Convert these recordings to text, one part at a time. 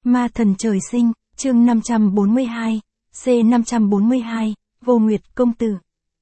Ma thần trời sinh, chương 542, C542, Vô Nguyệt công tử.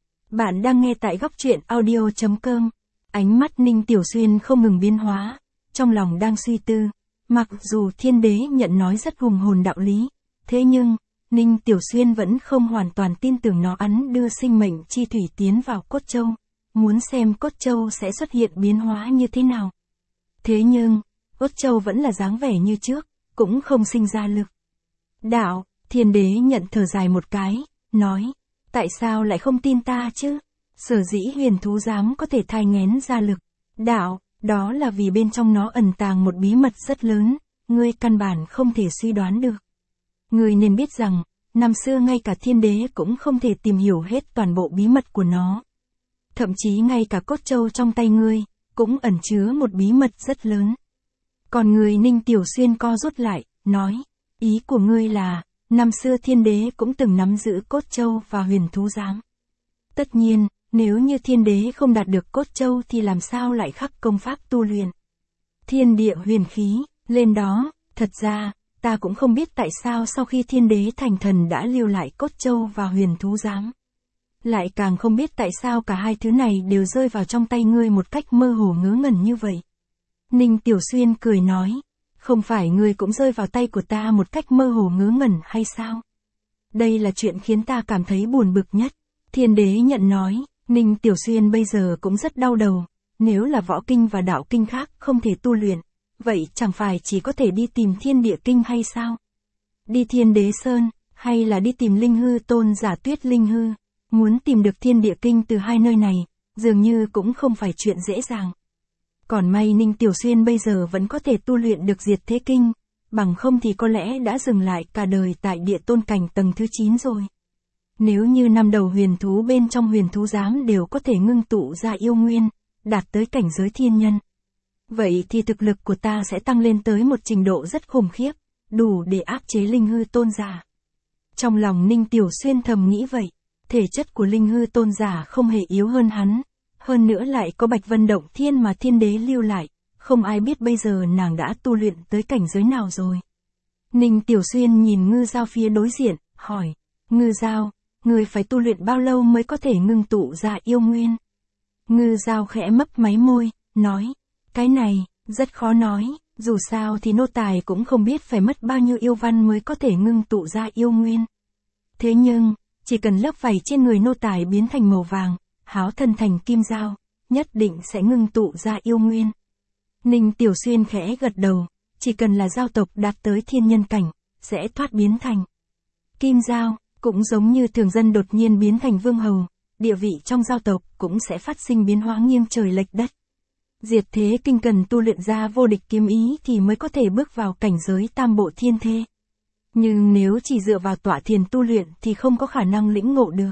Bạn đang nghe tại góc truyện audio.com. Ánh mắt Ninh Tiểu Xuyên không ngừng biến hóa, trong lòng đang suy tư. Mặc dù Thiên Đế nhận nói rất hùng hồn đạo lý, thế nhưng, Ninh Tiểu Xuyên vẫn không hoàn toàn tin tưởng nó ắn đưa sinh mệnh chi thủy tiến vào cốt châu, muốn xem cốt châu sẽ xuất hiện biến hóa như thế nào. Thế nhưng, cốt châu vẫn là dáng vẻ như trước, cũng không sinh ra lực. Đạo, Thiên Đế nhận thở dài một cái, nói, tại sao lại không tin ta chứ? Sở dĩ huyền thú giám có thể thai nghén ra lực. Đạo, đó là vì bên trong nó ẩn tàng một bí mật rất lớn, ngươi căn bản không thể suy đoán được. Ngươi nên biết rằng, năm xưa ngay cả Thiên Đế cũng không thể tìm hiểu hết toàn bộ bí mật của nó. Thậm chí ngay cả cốt châu trong tay ngươi, cũng ẩn chứa một bí mật rất lớn. Còn người Ninh Tiểu Xuyên co rút lại, nói, ý của ngươi là, năm xưa Thiên Đế cũng từng nắm giữ cốt châu và huyền thú giám. Tất nhiên, nếu như Thiên Đế không đạt được cốt châu thì làm sao lại khắc công pháp tu luyện. Thiên địa huyền khí, lên đó, thật ra, ta cũng không biết tại sao sau khi Thiên Đế thành thần đã lưu lại cốt châu và huyền thú giám. Lại càng không biết tại sao cả hai thứ này đều rơi vào trong tay ngươi một cách mơ hồ ngớ ngẩn như vậy. Ninh Tiểu Xuyên cười nói, không phải ngươi cũng rơi vào tay của ta một cách mơ hồ ngớ ngẩn hay sao? Đây là chuyện khiến ta cảm thấy buồn bực nhất. Thiên Đế nhận nói, Ninh Tiểu Xuyên bây giờ cũng rất đau đầu, nếu là võ kinh và đạo kinh khác không thể tu luyện, vậy chẳng phải chỉ có thể đi tìm thiên địa kinh hay sao? Đi Thiên Đế Sơn, hay là đi tìm Linh Hư Tôn giả Tuyết Linh Hư? Muốn tìm được thiên địa kinh từ hai nơi này, dường như cũng không phải chuyện dễ dàng. Còn may Ninh Tiểu Xuyên bây giờ vẫn có thể tu luyện được diệt thế kinh, bằng không thì có lẽ đã dừng lại cả đời tại địa tôn cảnh tầng thứ 9 rồi. Nếu như năm đầu huyền thú bên trong huyền thú giám đều có thể ngưng tụ ra yêu nguyên, đạt tới cảnh giới thiên nhân. Vậy thì thực lực của ta sẽ tăng lên tới một trình độ rất khủng khiếp, đủ để áp chế Linh Hư Tôn giả. Trong lòng Ninh Tiểu Xuyên thầm nghĩ vậy, thể chất của Linh Hư Tôn giả không hề yếu hơn hắn. Hơn nữa lại có Bạch Vân Động Thiên mà Thiên Đế lưu lại, không ai biết bây giờ nàng đã tu luyện tới cảnh giới nào rồi. Ninh Tiểu Xuyên nhìn Ngư Giao phía đối diện, hỏi, Ngư Giao, người phải tu luyện bao lâu mới có thể ngưng tụ ra yêu nguyên? Ngư Giao khẽ mấp máy môi, nói, cái này, rất khó nói, dù sao thì nô tài cũng không biết phải mất bao nhiêu yêu văn mới có thể ngưng tụ ra yêu nguyên. Thế nhưng, chỉ cần lớp vảy trên người nô tài biến thành màu vàng, háo thân thành kim dao, nhất định sẽ ngưng tụ ra yêu nguyên. Ninh Tiểu Xuyên khẽ gật đầu, chỉ cần là giao tộc đạt tới thiên nhân cảnh, sẽ thoát biến thành kim dao, cũng giống như thường dân đột nhiên biến thành vương hầu, địa vị trong giao tộc cũng sẽ phát sinh biến hóa nghiêng trời lệch đất. Diệt thế kinh cần tu luyện ra vô địch kiếm ý thì mới có thể bước vào cảnh giới tam bộ thiên thê. Nhưng nếu chỉ dựa vào tọa thiền tu luyện thì không có khả năng lĩnh ngộ được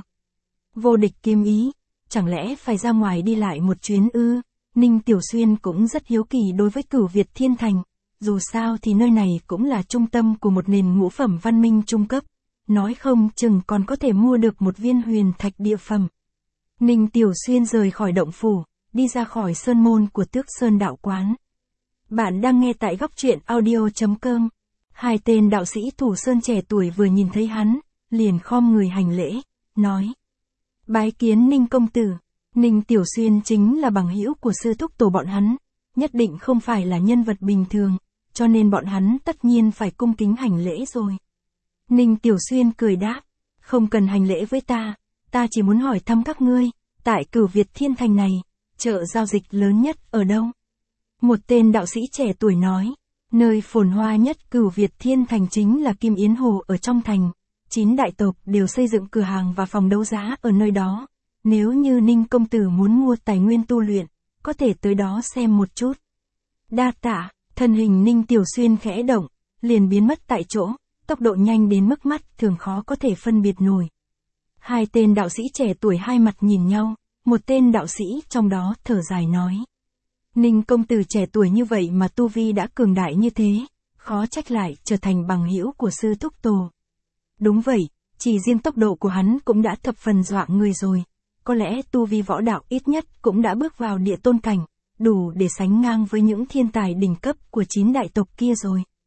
vô địch kiếm ý. Chẳng lẽ phải ra ngoài đi lại một chuyến ư? Ninh Tiểu Xuyên cũng rất hiếu kỳ đối với Cửu Việt Thiên Thành, dù sao thì nơi này cũng là trung tâm của một nền ngũ phẩm văn minh trung cấp, nói không chừng còn có thể mua được một viên huyền thạch địa phẩm. Ninh Tiểu Xuyên rời khỏi động phủ, đi ra khỏi sơn môn của Tước Sơn đạo quán. Bạn đang nghe tại góc truyện audio.com. Hai tên đạo sĩ thủ sơn trẻ tuổi vừa nhìn thấy hắn, liền khom người hành lễ, nói, bái kiến Ninh công tử. Ninh Tiểu Xuyên chính là bằng hữu của sư thúc tổ bọn hắn, nhất định không phải là nhân vật bình thường, cho nên bọn hắn tất nhiên phải cung kính hành lễ rồi. Ninh Tiểu Xuyên cười đáp, không cần hành lễ với ta chỉ muốn hỏi thăm các ngươi, tại Cửu Việt Thiên Thành này, chợ giao dịch lớn nhất ở đâu? Một tên đạo sĩ trẻ tuổi nói, nơi phồn hoa nhất Cửu Việt Thiên Thành chính là Kim Yến Hồ ở trong thành. 9 đại tộc đều xây dựng cửa hàng và phòng đấu giá ở nơi đó. Nếu như Ninh công tử muốn mua tài nguyên tu luyện, có thể tới đó xem một chút. Đa tạ, thân hình Ninh Tiểu Xuyên khẽ động, liền biến mất tại chỗ, tốc độ nhanh đến mức mắt thường khó có thể phân biệt nổi. Hai tên đạo sĩ trẻ tuổi hai mặt nhìn nhau, một tên đạo sĩ trong đó thở dài nói. Ninh công tử trẻ tuổi như vậy mà tu vi đã cường đại như thế, khó trách lại trở thành bằng hữu của sư thúc tổ. Đúng vậy, chỉ riêng tốc độ của hắn cũng đã thập phần dọa người rồi, có lẽ tu vi võ đạo ít nhất cũng đã bước vào địa tôn cảnh, đủ để sánh ngang với những thiên tài đỉnh cấp của 9 đại tộc kia rồi.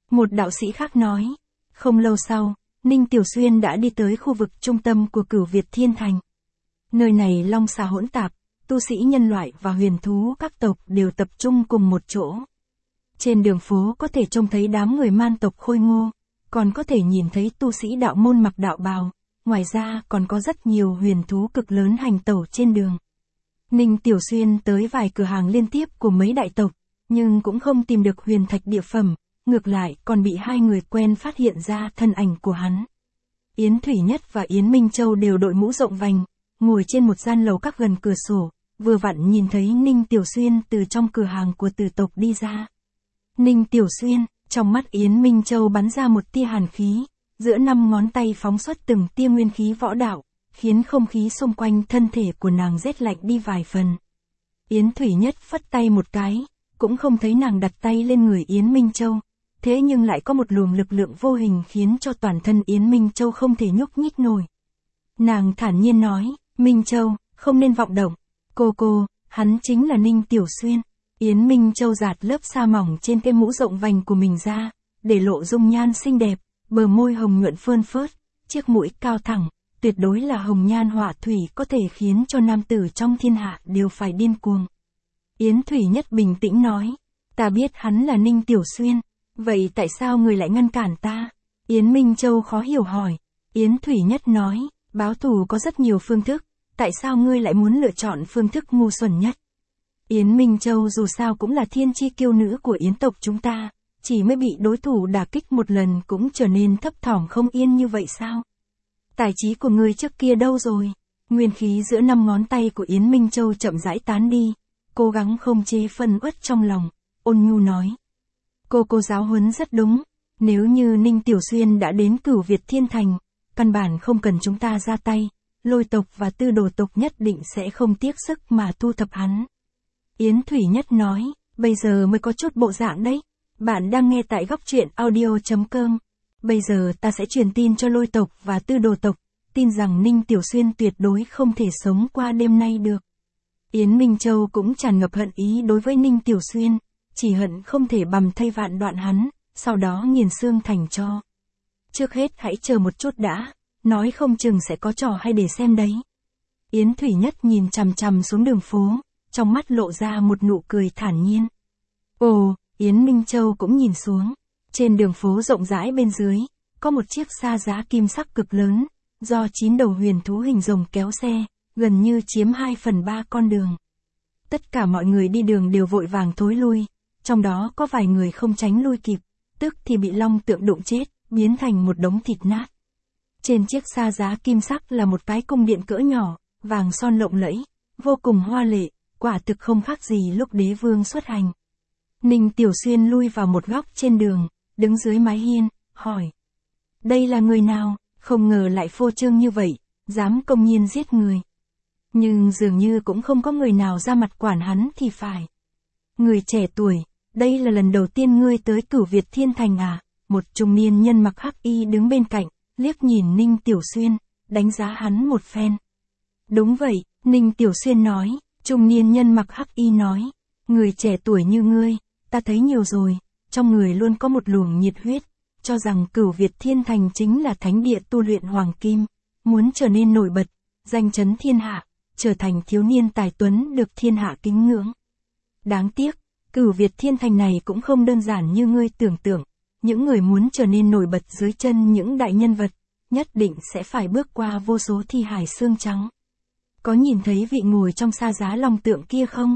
Một đạo sĩ khác nói. Không lâu sau, Ninh Tiểu Xuyên đã đi tới khu vực trung tâm của Cửu Việt Thiên Thành. Nơi này long xà hỗn tạp, tu sĩ nhân loại và huyền thú các tộc đều tập trung cùng một chỗ. Trên đường phố có thể trông thấy đám người man tộc khôi ngô, còn có thể nhìn thấy tu sĩ đạo môn mặc đạo bào, ngoài ra còn có rất nhiều huyền thú cực lớn hành tẩu trên đường. Ninh Tiểu Xuyên tới vài cửa hàng liên tiếp của mấy đại tộc, nhưng cũng không tìm được huyền thạch địa phẩm, ngược lại còn bị hai người quen phát hiện ra thân ảnh của hắn. Yến Thủy Nhất và Yến Minh Châu đều đội mũ rộng vành, ngồi trên một gian lầu các gần cửa sổ, vừa vặn nhìn thấy Ninh Tiểu Xuyên từ trong cửa hàng của Tử tộc đi ra. Ninh Tiểu Xuyên, trong mắt Yến Minh Châu bắn ra một tia hàn khí, giữa 5 ngón tay phóng xuất từng tia nguyên khí võ đạo, khiến không khí xung quanh thân thể của nàng rét lạnh đi vài phần. Yến Thủy Nhất phất tay một cái, cũng không thấy nàng đặt tay lên người Yến Minh Châu, thế nhưng lại có một luồng lực lượng vô hình khiến cho toàn thân Yến Minh Châu không thể nhúc nhích nổi. Nàng thản nhiên nói, Minh Châu, không nên vọng động. Cô, hắn chính là Ninh Tiểu Xuyên. Yến Minh Châu giạt lớp sa mỏng trên cái mũ rộng vành của mình ra, để lộ dung nhan xinh đẹp, bờ môi hồng nhuận phơn phớt, chiếc mũi cao thẳng, tuyệt đối là hồng nhan họa thủy có thể khiến cho nam tử trong thiên hạ đều phải điên cuồng. Yến Thủy Nhất bình tĩnh nói, ta biết hắn là Ninh Tiểu Xuyên, vậy tại sao người lại ngăn cản ta? Yến Minh Châu khó hiểu hỏi. Yến Thủy Nhất nói, báo thù có rất nhiều phương thức, tại sao ngươi lại muốn lựa chọn phương thức ngu xuẩn nhất? Yến Minh Châu dù sao cũng là thiên chi kiêu nữ của Yến tộc chúng ta, chỉ mới bị đối thủ đả kích một lần cũng trở nên thấp thỏm không yên như vậy sao? Tài trí của ngươi trước kia đâu rồi? Nguyên khí giữa 5 ngón tay của Yến Minh Châu chậm rãi tán đi, cố gắng không chế phân uất trong lòng, ôn nhu nói. Cô giáo huấn rất đúng, nếu như Ninh Tiểu Xuyên đã đến Cửu Việt Thiên Thành, căn bản không cần chúng ta ra tay, Lôi tộc và Tư Đồ tộc nhất định sẽ không tiếc sức mà thu thập hắn. Yến Thủy Nhất nói, bây giờ mới có chút bộ dạng đấy. Bạn đang nghe tại góc truyện audio.com. Bây giờ ta sẽ truyền tin cho Lôi tộc và Tư Đồ tộc, tin rằng Ninh Tiểu Xuyên tuyệt đối không thể sống qua đêm nay được. Yến Minh Châu cũng tràn ngập hận ý đối với Ninh Tiểu Xuyên, chỉ hận không thể bầm thây vạn đoạn hắn, sau đó nghiền xương thành tro. Trước hết hãy chờ một chút đã, nói không chừng sẽ có trò hay để xem đấy. Yến Thủy Nhất nhìn chằm chằm xuống đường phố, trong mắt lộ ra một nụ cười thản nhiên. Ồ, Yến Minh Châu cũng nhìn xuống. Trên đường phố rộng rãi bên dưới, có một chiếc xa giá kim sắc cực lớn, do 9 đầu huyền thú hình rồng kéo xe, gần như chiếm 2/3 con đường. Tất cả mọi người đi đường đều vội vàng thối lui, trong đó có vài người không tránh lui kịp, tức thì bị long tượng đụng chết, biến thành một đống thịt nát. Trên chiếc xa giá kim sắc là một cái cung điện cỡ nhỏ, vàng son lộng lẫy, vô cùng hoa lệ, quả thực không khác gì lúc đế vương xuất hành. Ninh Tiểu Xuyên lui vào một góc trên đường, đứng dưới mái hiên, hỏi. Đây là người nào, không ngờ lại phô trương như vậy, dám công nhiên giết người. Nhưng dường như cũng không có người nào ra mặt quản hắn thì phải. Người trẻ tuổi, đây là lần đầu tiên ngươi tới Cửu Việt Thiên Thành à? Một trung niên nhân mặc hắc y đứng bên cạnh, liếc nhìn Ninh Tiểu Xuyên, đánh giá hắn một phen. Đúng vậy, Ninh Tiểu Xuyên nói. Trung niên nhân mặc hắc y nói, người trẻ tuổi như ngươi, ta thấy nhiều rồi, trong người luôn có một luồng nhiệt huyết, cho rằng Cửu Việt Thiên Thành chính là thánh địa tu luyện hoàng kim, muốn trở nên nổi bật, danh chấn thiên hạ, trở thành thiếu niên tài tuấn được thiên hạ kính ngưỡng. Đáng tiếc, Cửu Việt Thiên Thành này cũng không đơn giản như ngươi tưởng tượng, những người muốn trở nên nổi bật dưới chân những đại nhân vật, nhất định sẽ phải bước qua vô số thi hải xương trắng. Có nhìn thấy vị ngồi trong sa giá long tượng kia không?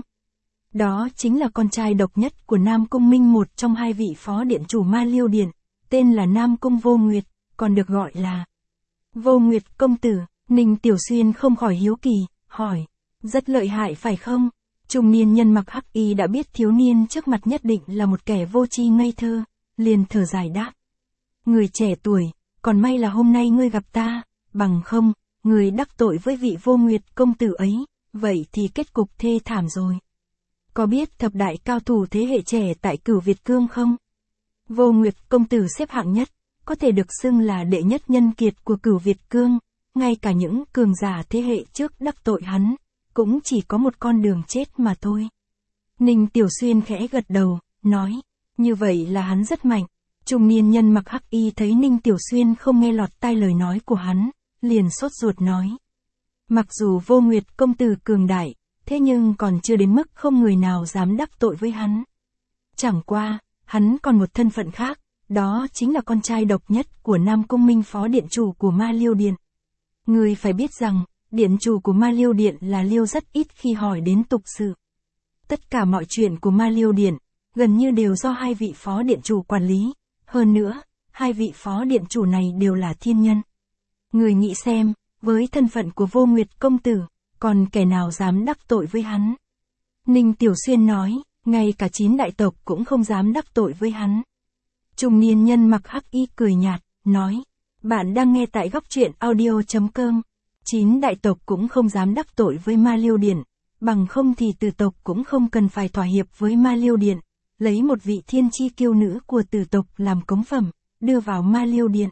Đó chính là con trai độc nhất của Nam Cung Minh, một trong 2 vị phó điện chủ Ma Liêu Điện, tên là Nam Cung Vô Nguyệt, còn được gọi là Vô Nguyệt công tử. Ninh Tiểu Xuyên không khỏi hiếu kỳ, hỏi, rất lợi hại phải không? Trung niên nhân mặc hắc y đã biết thiếu niên trước mặt nhất định là một kẻ vô tri ngây thơ, liền thở dài đáp. Người trẻ tuổi, còn may là hôm nay ngươi gặp ta, bằng không, người đắc tội với vị Vô Nguyệt công tử ấy, vậy thì kết cục thê thảm rồi. Có biết thập đại cao thủ thế hệ trẻ tại Cửu Việt Cương không? Vô Nguyệt công tử xếp hạng nhất, có thể được xưng là đệ nhất nhân kiệt của Cửu Việt Cương, ngay cả những cường giả thế hệ trước đắc tội hắn, cũng chỉ có một con đường chết mà thôi. Ninh Tiểu Xuyên khẽ gật đầu, nói, như vậy là hắn rất mạnh. Trung niên nhân mặc hắc y thấy Ninh Tiểu Xuyên không nghe lọt tai lời nói của hắn, liền sốt ruột nói. Mặc dù Vô Nguyệt công tử cường đại, thế nhưng còn chưa đến mức không người nào dám đắc tội với hắn. Chẳng qua, hắn còn một thân phận khác, đó chính là con trai độc nhất của Nam Cung Minh phó điện chủ của Ma Liêu Điện. Người phải biết rằng, điện chủ của Ma Liêu Điện là Liêu rất ít khi hỏi đến tục sự. Tất cả mọi chuyện của Ma Liêu Điện, gần như đều do hai vị phó điện chủ quản lý. Hơn nữa, hai vị phó điện chủ này đều là thiên nhân. Người nghĩ xem, với thân phận của Vô Nguyệt công tử, còn kẻ nào dám đắc tội với hắn? Ninh Tiểu Xuyên nói, ngay cả 9 đại tộc cũng không dám đắc tội với hắn. Trung niên nhân mặc hắc y cười nhạt, nói, bạn đang nghe tại góc truyện audio.com. 9 đại tộc cũng không dám đắc tội với Ma Liêu Điện, bằng không thì Tử tộc cũng không cần phải thỏa hiệp với Ma Liêu Điện, lấy một vị thiên chi kiêu nữ của Tử tộc làm cống phẩm, đưa vào Ma Liêu Điện.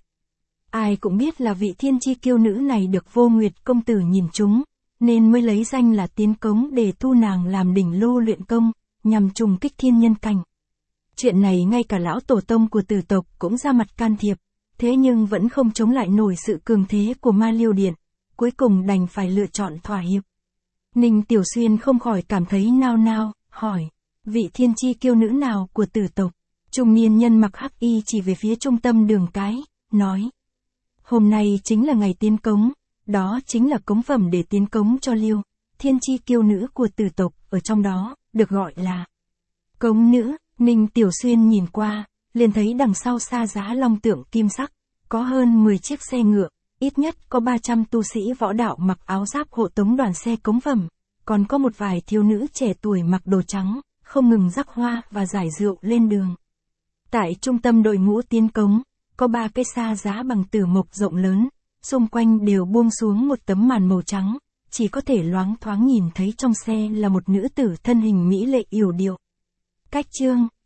Ai cũng biết là vị thiên chi kiêu nữ này được Vô Nguyệt công tử nhìn trúng, nên mới lấy danh là tiến cống để thu nàng làm đỉnh lô luyện công, nhằm trùng kích thiên nhân cảnh. Chuyện này ngay cả lão tổ tông của Tử tộc cũng ra mặt can thiệp, thế nhưng vẫn không chống lại nổi sự cường thế của Ma Liêu Điện, cuối cùng đành phải lựa chọn thỏa hiệp. Ninh Tiểu Xuyên không khỏi cảm thấy nao nao, hỏi, vị thiên chi kiêu nữ nào của Tử tộc? Trung niên nhân mặc hắc y chỉ về phía trung tâm đường cái, nói, hôm nay chính là ngày tiến cống, đó chính là cống phẩm để tiến cống cho Liêu, thiên chi kiêu nữ của Tử tộc, ở trong đó, được gọi là cống nữ. Ninh Tiểu Xuyên nhìn qua, liền thấy đằng sau xa giá long tượng kim sắc, có hơn 10 chiếc xe ngựa, ít nhất có 300 tu sĩ võ đạo mặc áo giáp hộ tống đoàn xe cống phẩm, còn có một vài thiếu nữ trẻ tuổi mặc đồ trắng, không ngừng rắc hoa và giải rượu lên đường. Tại trung tâm đội ngũ tiến cống, có 3 cây sa giá bằng tử mộc rộng lớn, xung quanh đều buông xuống một tấm màn màu trắng, chỉ có thể loáng thoáng nhìn thấy trong xe là một nữ tử thân hình mỹ lệ yểu điệu. Cách chương